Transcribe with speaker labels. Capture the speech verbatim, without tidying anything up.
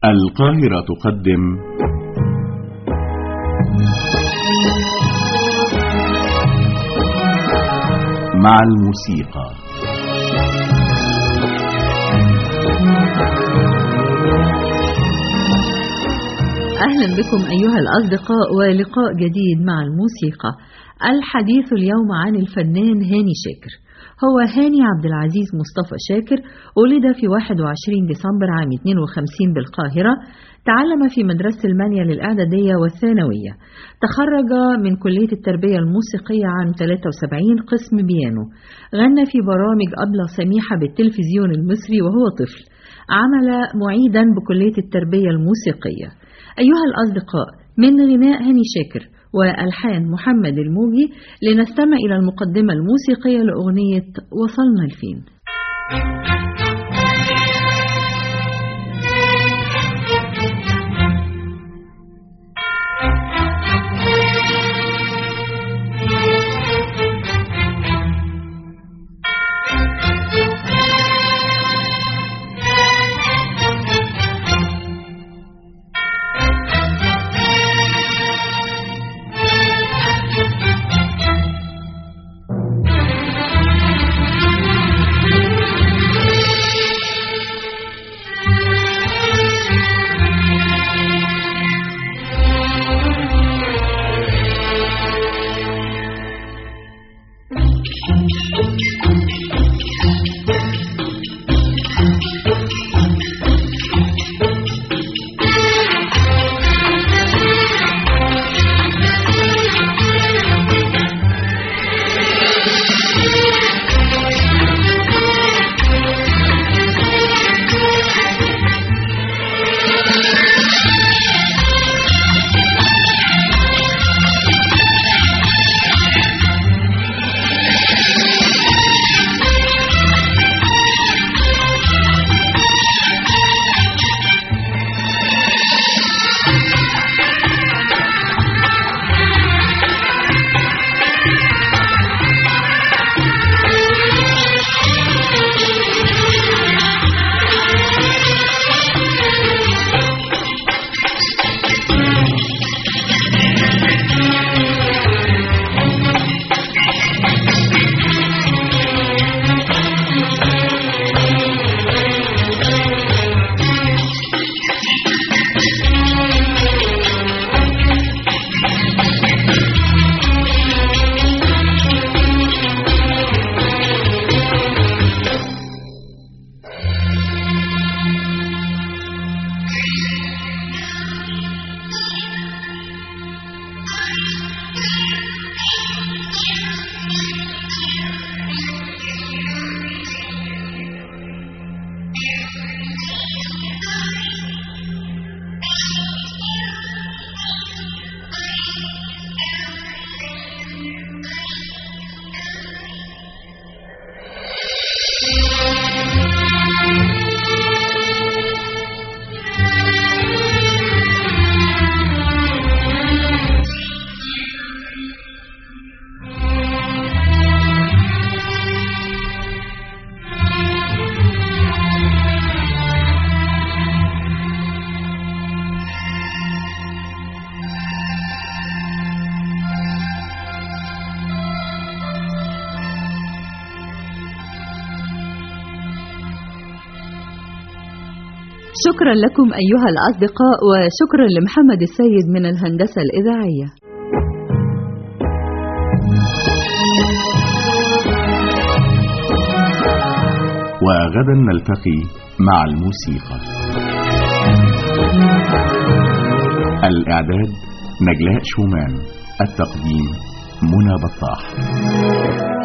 Speaker 1: القاهرة تقدم مع الموسيقى.
Speaker 2: أهلا بكم أيها الأصدقاء ولقاء جديد مع الموسيقى. الحديث اليوم عن الفنان هاني شاكر. هو هاني عبد العزيز مصطفى شاكر، ولد في واحد وعشرين ديسمبر عام اثنين وخمسين بالقاهرة. تعلم في مدرسة المنيا للإعدادية والثانوية. تخرج من كلية التربية الموسيقية عام ثلاثة وسبعين قسم بيانو. غنى في برامج أبلة سميحة بالتلفزيون المصري وهو طفل. عمل معيدا بكلية التربية الموسيقية. أيها الأصدقاء، من غناء هاني شاكر وألحان محمد الموجي لنستمع إلى المقدمة الموسيقية لأغنية وصلنا لفين. شكرا لكم أيها الأصدقاء، وشكرا لمحمد السيد من الهندسة الإذاعية.
Speaker 1: وغدا نلتقي مع الموسيقى. الإعداد نجلاء شومان، التقديم منى بطاح.